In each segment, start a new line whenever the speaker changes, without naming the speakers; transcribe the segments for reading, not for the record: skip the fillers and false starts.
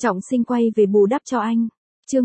Trọng Sinh quay về bù đắp cho anh. Chương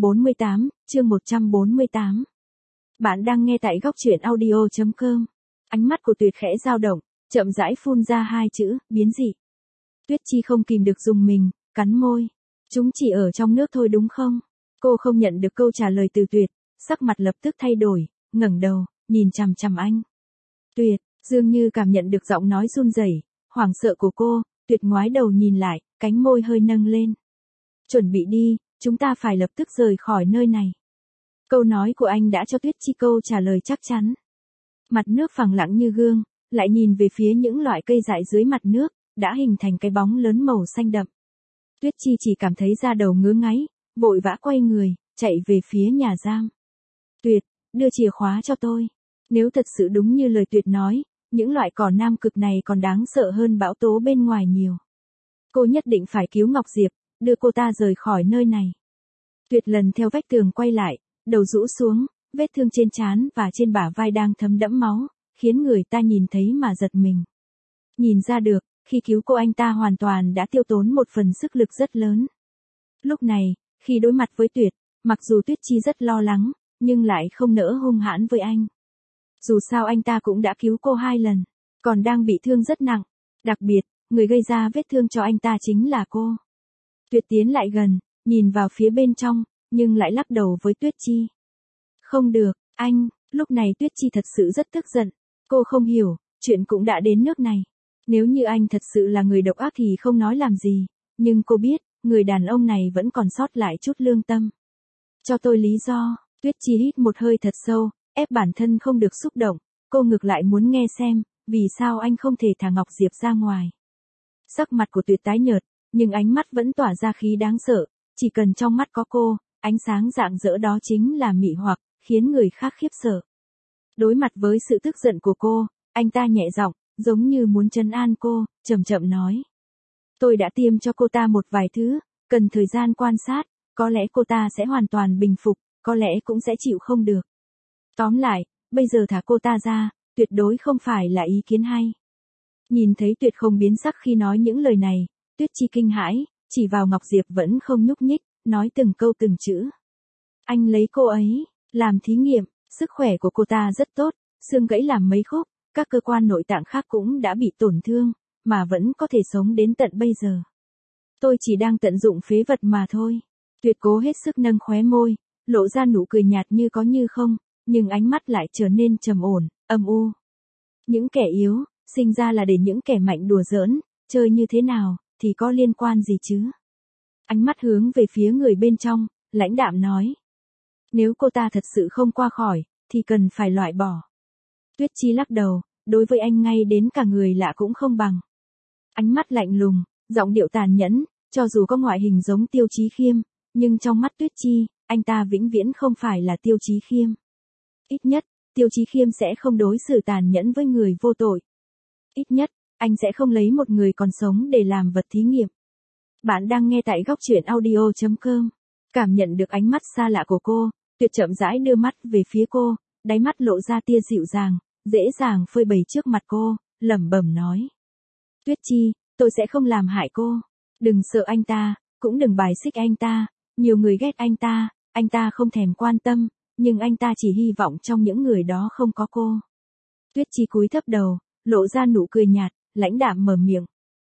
148. Bạn đang nghe tại góc truyện audio.com. Ánh mắt của Tuyệt khẽ dao động, chậm rãi phun ra hai chữ, biến dị. Tuyết Chi không kìm được rùng mình, cắn môi. Chúng chỉ ở trong nước thôi đúng không? Cô không nhận được câu trả lời từ Tuyệt, sắc mặt lập tức thay đổi, ngẩng đầu, nhìn chằm chằm anh. Tuyệt, dường như cảm nhận được giọng nói run rẩy, hoảng sợ của cô, Tuyệt ngoái đầu nhìn lại, cánh môi hơi nâng lên. Chuẩn bị đi, chúng ta phải lập tức rời khỏi nơi này. Câu nói của anh đã cho Tuyết Chi câu trả lời chắc chắn. Mặt nước phẳng lặng như gương, lại nhìn về phía những loại cây dại dưới mặt nước, đã hình thành cái bóng lớn màu xanh đậm. Tuyết Chi chỉ cảm thấy da đầu ngứa ngáy, vội vã quay người, chạy về phía nhà giam. Tuyệt, đưa chìa khóa cho tôi. Nếu thật sự đúng như lời Tuyệt nói, những loại cỏ nam cực này còn đáng sợ hơn bão tố bên ngoài nhiều. Cô nhất định phải cứu Ngọc Diệp, đưa cô ta rời khỏi nơi này. Tuyệt lần theo vách tường quay lại, đầu rũ xuống, vết thương trên trán và trên bả vai đang thấm đẫm máu, khiến người ta nhìn thấy mà giật mình. Nhìn ra được, khi cứu cô anh ta hoàn toàn đã tiêu tốn một phần sức lực rất lớn. Lúc này, khi đối mặt với Tuyệt, mặc dù Tuyết Chi rất lo lắng, nhưng lại không nỡ hung hãn với anh. Dù sao anh ta cũng đã cứu cô 2 lần, còn đang bị thương rất nặng. Đặc biệt, người gây ra vết thương cho anh ta chính là cô. Tuyệt tiến lại gần, nhìn vào phía bên trong, nhưng lại lắc đầu với Tuyết Chi. Không được, anh, lúc này Tuyết Chi thật sự rất tức giận. Cô không hiểu, chuyện cũng đã đến nước này. Nếu như anh thật sự là người độc ác thì không nói làm gì, nhưng cô biết, người đàn ông này vẫn còn sót lại chút lương tâm. Cho tôi lý do, Tuyết Chi hít một hơi thật sâu, ép bản thân không được xúc động, cô ngược lại muốn nghe xem, vì sao anh không thể thả Ngọc Diệp ra ngoài. Sắc mặt của Tuyệt tái nhợt, nhưng ánh mắt vẫn tỏa ra khí đáng sợ, chỉ cần trong mắt có cô, ánh sáng rạng rỡ đó chính là mị hoặc, khiến người khác khiếp sợ. Đối mặt với sự tức giận của cô, anh ta nhẹ giọng, giống như muốn trấn an cô, chậm chậm nói. Tôi đã tiêm cho cô ta một vài thứ, cần thời gian quan sát, có lẽ cô ta sẽ hoàn toàn bình phục, có lẽ cũng sẽ chịu không được. Tóm lại, bây giờ thả cô ta ra, tuyệt đối không phải là ý kiến hay. Nhìn thấy Tuyệt không biến sắc khi nói những lời này, Tuyết Chi kinh hãi, chỉ vào Ngọc Diệp vẫn không nhúc nhích, nói từng câu từng chữ. Anh lấy cô ấy, làm thí nghiệm, sức khỏe của cô ta rất tốt, xương gãy làm mấy khúc, các cơ quan nội tạng khác cũng đã bị tổn thương, mà vẫn có thể sống đến tận bây giờ. Tôi chỉ đang tận dụng phế vật mà thôi. Tuyệt cố hết sức nâng khóe môi, lộ ra nụ cười nhạt như có như không, nhưng ánh mắt lại trở nên trầm ổn, âm u. Những kẻ yếu, sinh ra là để những kẻ mạnh đùa giỡn, chơi như thế nào, thì có liên quan gì chứ? Ánh mắt hướng về phía người bên trong, lãnh đạm nói. Nếu cô ta thật sự không qua khỏi, thì cần phải loại bỏ. Tuyết Chi lắc đầu, đối với anh ngay đến cả người lạ cũng không bằng. Ánh mắt lạnh lùng, giọng điệu tàn nhẫn, cho dù có ngoại hình giống Tiêu Chí Khiêm, nhưng trong mắt Tuyết Chi, anh ta vĩnh viễn không phải là Tiêu Chí Khiêm. Ít nhất, Tiêu Chí Khiêm sẽ không đối xử tàn nhẫn với người vô tội. Ít nhất, anh sẽ không lấy một người còn sống để làm vật thí nghiệm. Bạn đang nghe tại góc truyện audio.com. Cảm nhận được ánh mắt xa lạ của cô, Tuyệt chậm rãi đưa mắt về phía cô, đáy mắt lộ ra tia dịu dàng, dễ dàng phơi bày trước mặt cô, lẩm bẩm nói. Tuyết Chi, tôi sẽ không làm hại cô. Đừng sợ anh ta, cũng đừng bài xích anh ta. Nhiều người ghét anh ta không thèm quan tâm, nhưng anh ta chỉ hy vọng trong những người đó không có cô. Tuyết Chi cúi thấp đầu, lộ ra nụ cười nhạt, lãnh đạm mở miệng.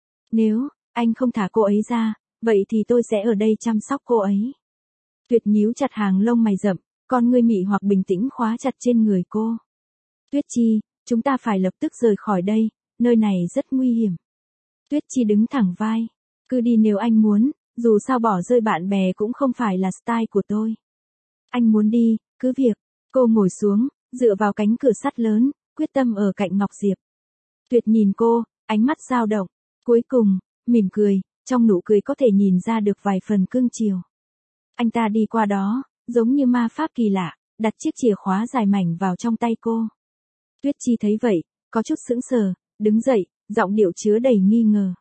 Nếu anh không thả cô ấy ra, vậy thì tôi sẽ ở đây chăm sóc cô ấy. Tuyệt nhíu chặt hàng lông mày rậm, con ngươi mị hoặc bình tĩnh khóa chặt trên người cô. Tuyết Chi, chúng ta phải lập tức rời khỏi đây, nơi này rất nguy hiểm. Tuyết Chi đứng thẳng vai. Cứ đi nếu anh muốn, dù sao bỏ rơi bạn bè cũng không phải là style của tôi. Anh muốn đi, cứ việc. Cô ngồi xuống, dựa vào cánh cửa sắt lớn, quyết tâm ở cạnh Ngọc Diệp. Tuyệt nhìn cô, ánh mắt dao động. Cuối cùng, mỉm cười, trong nụ cười có thể nhìn ra được vài phần cương chiều. Anh ta đi qua đó, giống như ma pháp kỳ lạ, đặt chiếc chìa khóa dài mảnh vào trong tay cô. Tuyết Chi thấy vậy, có chút sững sờ, đứng dậy, giọng điệu chứa đầy nghi ngờ.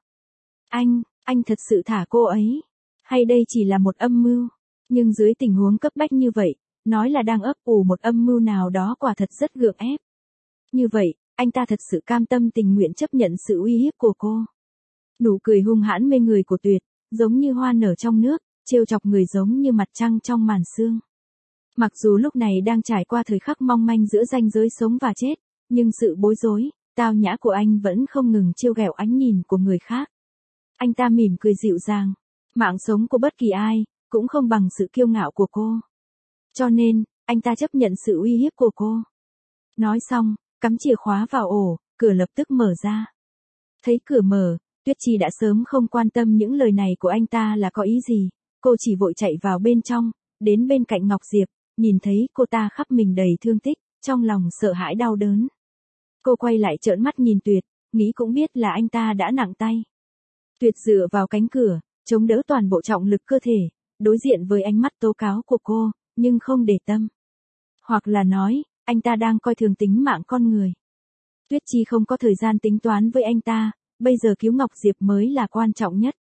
Anh thật sự thả cô ấy? Hay đây chỉ là một âm mưu? Nhưng dưới tình huống cấp bách như vậy, nói là đang ấp ủ một âm mưu nào đó quả thật rất gượng ép. Như vậy, anh ta thật sự cam tâm tình nguyện chấp nhận sự uy hiếp của cô. Nụ cười hung hãn mê người của Tuyệt, giống như hoa nở trong nước, trêu chọc người giống như mặt trăng trong màn sương. Mặc dù lúc này đang trải qua thời khắc mong manh giữa ranh giới sống và chết, nhưng sự bối rối, tao nhã của anh vẫn không ngừng trêu ghẹo ánh nhìn của người khác. Anh ta mỉm cười dịu dàng. Mạng sống của bất kỳ ai, cũng không bằng sự kiêu ngạo của cô. Cho nên, anh ta chấp nhận sự uy hiếp của cô. Nói xong, cắm chìa khóa vào ổ, cửa lập tức mở ra. Thấy cửa mở, Tuyết Chi đã sớm không quan tâm những lời này của anh ta là có ý gì. Cô chỉ vội chạy vào bên trong, đến bên cạnh Ngọc Diệp, nhìn thấy cô ta khắp mình đầy thương tích, trong lòng sợ hãi đau đớn. Cô quay lại trợn mắt nhìn Tuyệt, nghĩ cũng biết là anh ta đã nặng tay. Tuyệt dựa vào cánh cửa, chống đỡ toàn bộ trọng lực cơ thể, đối diện với ánh mắt tố cáo của cô, nhưng không để tâm. Hoặc là nói, anh ta đang coi thường tính mạng con người. Tuyết Chi không có thời gian tính toán với anh ta, bây giờ cứu Ngọc Diệp mới là quan trọng nhất.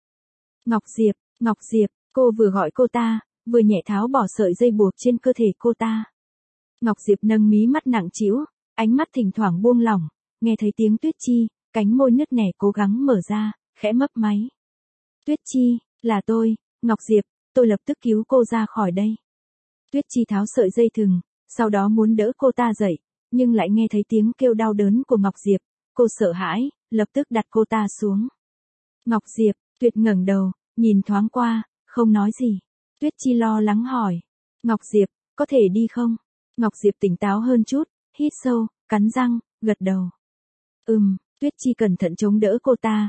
Ngọc Diệp, cô vừa gọi cô ta, vừa nhẹ tháo bỏ sợi dây buộc trên cơ thể cô ta. Ngọc Diệp nâng mí mắt nặng trĩu, ánh mắt thỉnh thoảng buông lỏng, nghe thấy tiếng Tuyết Chi, cánh môi nứt nẻ cố gắng mở ra, khẽ mấp máy. Tuyết Chi, là tôi, Ngọc Diệp, tôi lập tức cứu cô ra khỏi đây. Tuyết Chi tháo sợi dây thừng, sau đó muốn đỡ cô ta dậy, nhưng lại nghe thấy tiếng kêu đau đớn của Ngọc Diệp, cô sợ hãi, lập tức đặt cô ta xuống. Ngọc Diệp, Tuyệt ngẩng đầu, nhìn thoáng qua, không nói gì. Tuyết Chi lo lắng hỏi, Ngọc Diệp, có thể đi không? Ngọc Diệp tỉnh táo hơn chút, hít sâu, cắn răng, gật đầu. Tuyết Chi cẩn thận chống đỡ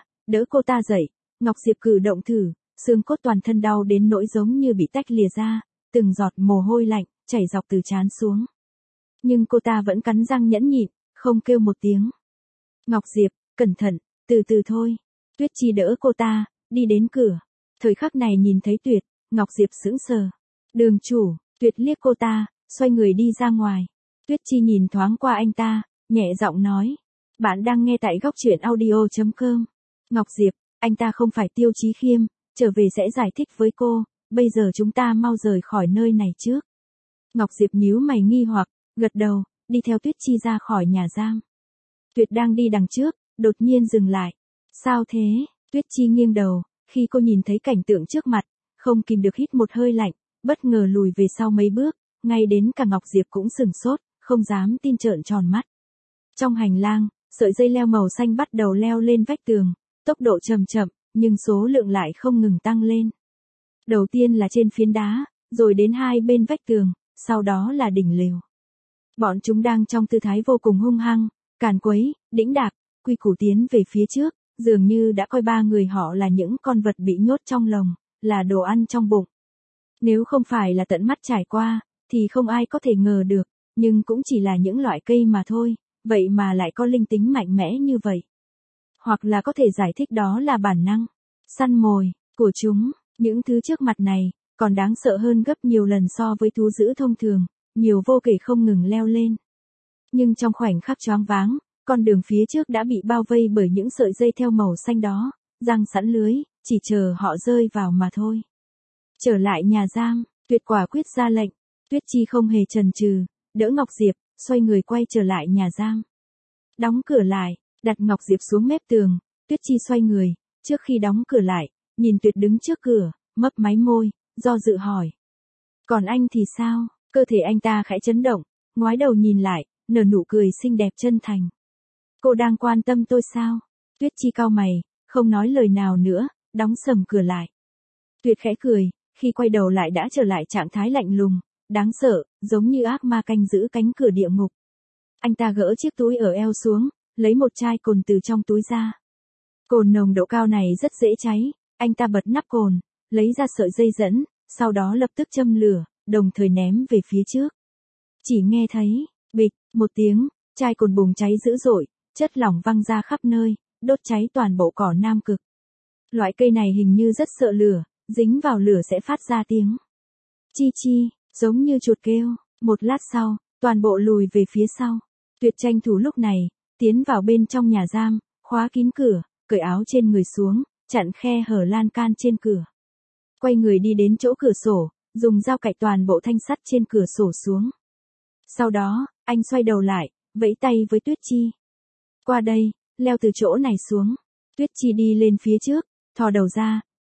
cô ta dậy, Ngọc Diệp cử động thử, xương cốt toàn thân đau đến nỗi giống như bị tách lìa ra, từng giọt mồ hôi lạnh, chảy dọc từ trán xuống. Nhưng cô ta vẫn cắn răng nhẫn nhịn, không kêu một tiếng. Ngọc Diệp, cẩn thận, từ từ thôi. Tuyết Chi đỡ cô ta, đi đến cửa. Thời khắc này nhìn thấy Tuyệt, Ngọc Diệp sững sờ. Đường chủ, Tuyệt liếc cô ta, xoay người đi ra ngoài. Tuyết Chi nhìn thoáng qua anh ta, nhẹ giọng nói. Bạn đang nghe tại góc truyện audio.com. Ngọc Diệp, anh ta không phải Tiêu Chí Khiêm, trở về sẽ giải thích với cô, bây giờ chúng ta mau rời khỏi nơi này trước. Ngọc Diệp nhíu mày nghi hoặc, gật đầu, đi theo Tuyết Chi ra khỏi nhà giam. Tuyệt đang đi đằng trước, đột nhiên dừng lại. Sao thế? Tuyết Chi nghiêng đầu, khi cô nhìn thấy cảnh tượng trước mặt, không kìm được hít một hơi lạnh, bất ngờ lùi về sau mấy bước, ngay đến cả Ngọc Diệp cũng sửng sốt, không dám tin trợn tròn mắt. Trong hành lang, sợi dây leo màu xanh bắt đầu leo lên vách tường, tốc độ chậm chậm, nhưng số lượng lại không ngừng tăng lên. Đầu tiên là trên phiến đá, rồi đến hai bên vách tường, sau đó là đỉnh lều. Bọn chúng đang trong tư thái vô cùng hung hăng, càn quấy, đĩnh đạc, quy củ tiến về phía trước, dường như đã coi ba người họ là những con vật bị nhốt trong lồng, là đồ ăn trong bụng. Nếu không phải là tận mắt trải qua, thì không ai có thể ngờ được, nhưng cũng chỉ là những loại cây mà thôi, vậy mà lại có linh tính mạnh mẽ như vậy. Hoặc là có thể giải thích đó là bản năng, săn mồi, của chúng, những thứ trước mặt này, còn đáng sợ hơn gấp nhiều lần so với thú dữ thông thường, nhiều vô kể không ngừng leo lên. Nhưng trong khoảnh khắc choáng váng, con đường phía trước đã bị bao vây bởi những sợi dây theo màu xanh đó, giăng sẵn lưới, chỉ chờ họ rơi vào mà thôi. Trở lại nhà giam, Tuyệt quả quyết ra lệnh, Tuyết Chi không hề chần chừ, đỡ Ngọc Diệp, xoay người quay trở lại nhà giam. Đóng cửa lại, đặt Ngọc Diệp xuống mép tường, Tuyết Chi xoay người, trước khi đóng cửa lại, nhìn Tuyệt đứng trước cửa, mấp máy môi, do dự hỏi. Còn anh thì sao? Cơ thể anh ta khẽ chấn động, ngoái đầu nhìn lại, nở nụ cười xinh đẹp chân thành. Cô đang quan tâm tôi sao? Tuyết Chi cau mày, không nói lời nào nữa, đóng sầm cửa lại. Tuyệt khẽ cười, khi quay đầu lại đã trở lại trạng thái lạnh lùng, đáng sợ, giống như ác ma canh giữ cánh cửa địa ngục. Anh ta gỡ chiếc túi ở eo xuống, lấy một chai cồn từ trong túi ra. Cồn nồng độ cao này rất dễ cháy, anh ta bật nắp cồn, lấy ra sợi dây dẫn, sau đó lập tức châm lửa, đồng thời ném về phía trước. Chỉ nghe thấy, bịch, một tiếng, chai cồn bùng cháy dữ dội, chất lỏng văng ra khắp nơi, đốt cháy toàn bộ cỏ Nam Cực. Loại cây này hình như rất sợ lửa, dính vào lửa sẽ phát ra tiếng. Chi chi, giống như chuột kêu. Một lát sau, toàn bộ lùi về phía sau. Tuyệt tranh thủ lúc này, tiến vào bên trong nhà giam, khóa kín cửa, cởi áo trên người xuống, chặn khe hở lan can trên cửa. Quay người đi đến chỗ cửa sổ, dùng dao cạy toàn bộ thanh sắt trên cửa sổ xuống. Sau đó, anh xoay đầu lại, vẫy tay với Tuyết Chi. Qua đây, leo từ chỗ này xuống. Tuyết Chi đi lên phía trước, thò đầu ra,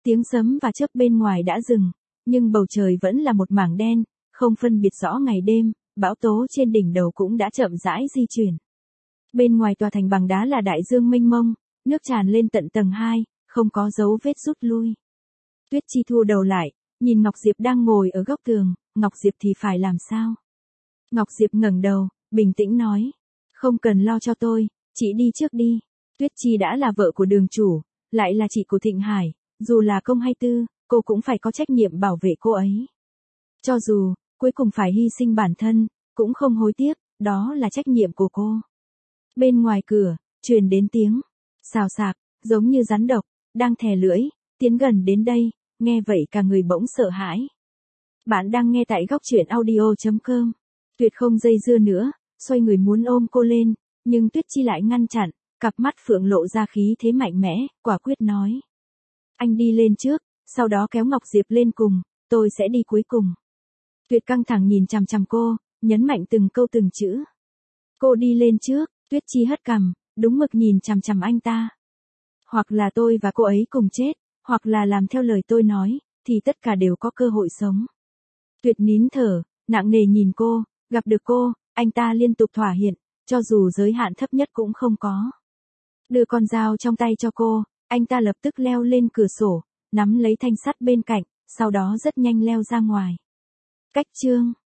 Tiếng sấm và chớp bên ngoài đã dừng, nhưng bầu trời vẫn là một mảng đen, không phân biệt rõ ngày đêm, bão tố trên đỉnh đầu cũng đã chậm rãi di chuyển. Bên ngoài tòa thành bằng đá là đại dương mênh mông, nước tràn lên tận tầng 2, không có dấu vết rút lui. Tuyết Chi thu đầu lại, nhìn Ngọc Diệp đang ngồi ở góc tường, Ngọc Diệp thì phải làm sao? Ngọc Diệp ngẩng đầu, bình tĩnh nói, không cần lo cho tôi, chị đi trước đi. Tuyết Chi đã là vợ của đường chủ, lại là chị của Thịnh Hải, dù là công hay tư, cô cũng phải có trách nhiệm bảo vệ cô ấy. Cho dù, cuối cùng phải hy sinh bản thân, cũng không hối tiếc, đó là trách nhiệm của cô. Bên ngoài cửa, truyền đến tiếng xào xạc, giống như rắn độc, đang thè lưỡi, tiến gần đến đây, nghe vậy cả người bỗng sợ hãi. Bạn đang nghe tại góc truyện audio.com. Tuyệt không dây dưa nữa, xoay người muốn ôm cô lên, nhưng Tuyết Chi lại ngăn chặn, cặp mắt phượng lộ ra khí thế mạnh mẽ, quả quyết nói. Anh đi lên trước, sau đó kéo Ngọc Diệp lên cùng, tôi sẽ đi cuối cùng. Tuyệt căng thẳng nhìn chằm chằm cô, nhấn mạnh từng câu từng chữ. Cô đi lên trước, Tuyết Chi hất cằm, đúng mực nhìn chằm chằm anh ta. Hoặc là tôi và cô ấy cùng chết, hoặc là làm theo lời tôi nói, thì tất cả đều có cơ hội sống. Tuyệt nín thở, nặng nề nhìn cô, gặp được cô, anh ta liên tục thỏa hiệp, cho dù giới hạn thấp nhất cũng không có. Đưa con dao trong tay cho cô, anh ta lập tức leo lên cửa sổ, nắm lấy thanh sắt bên cạnh, sau đó rất nhanh leo ra ngoài. Cách chương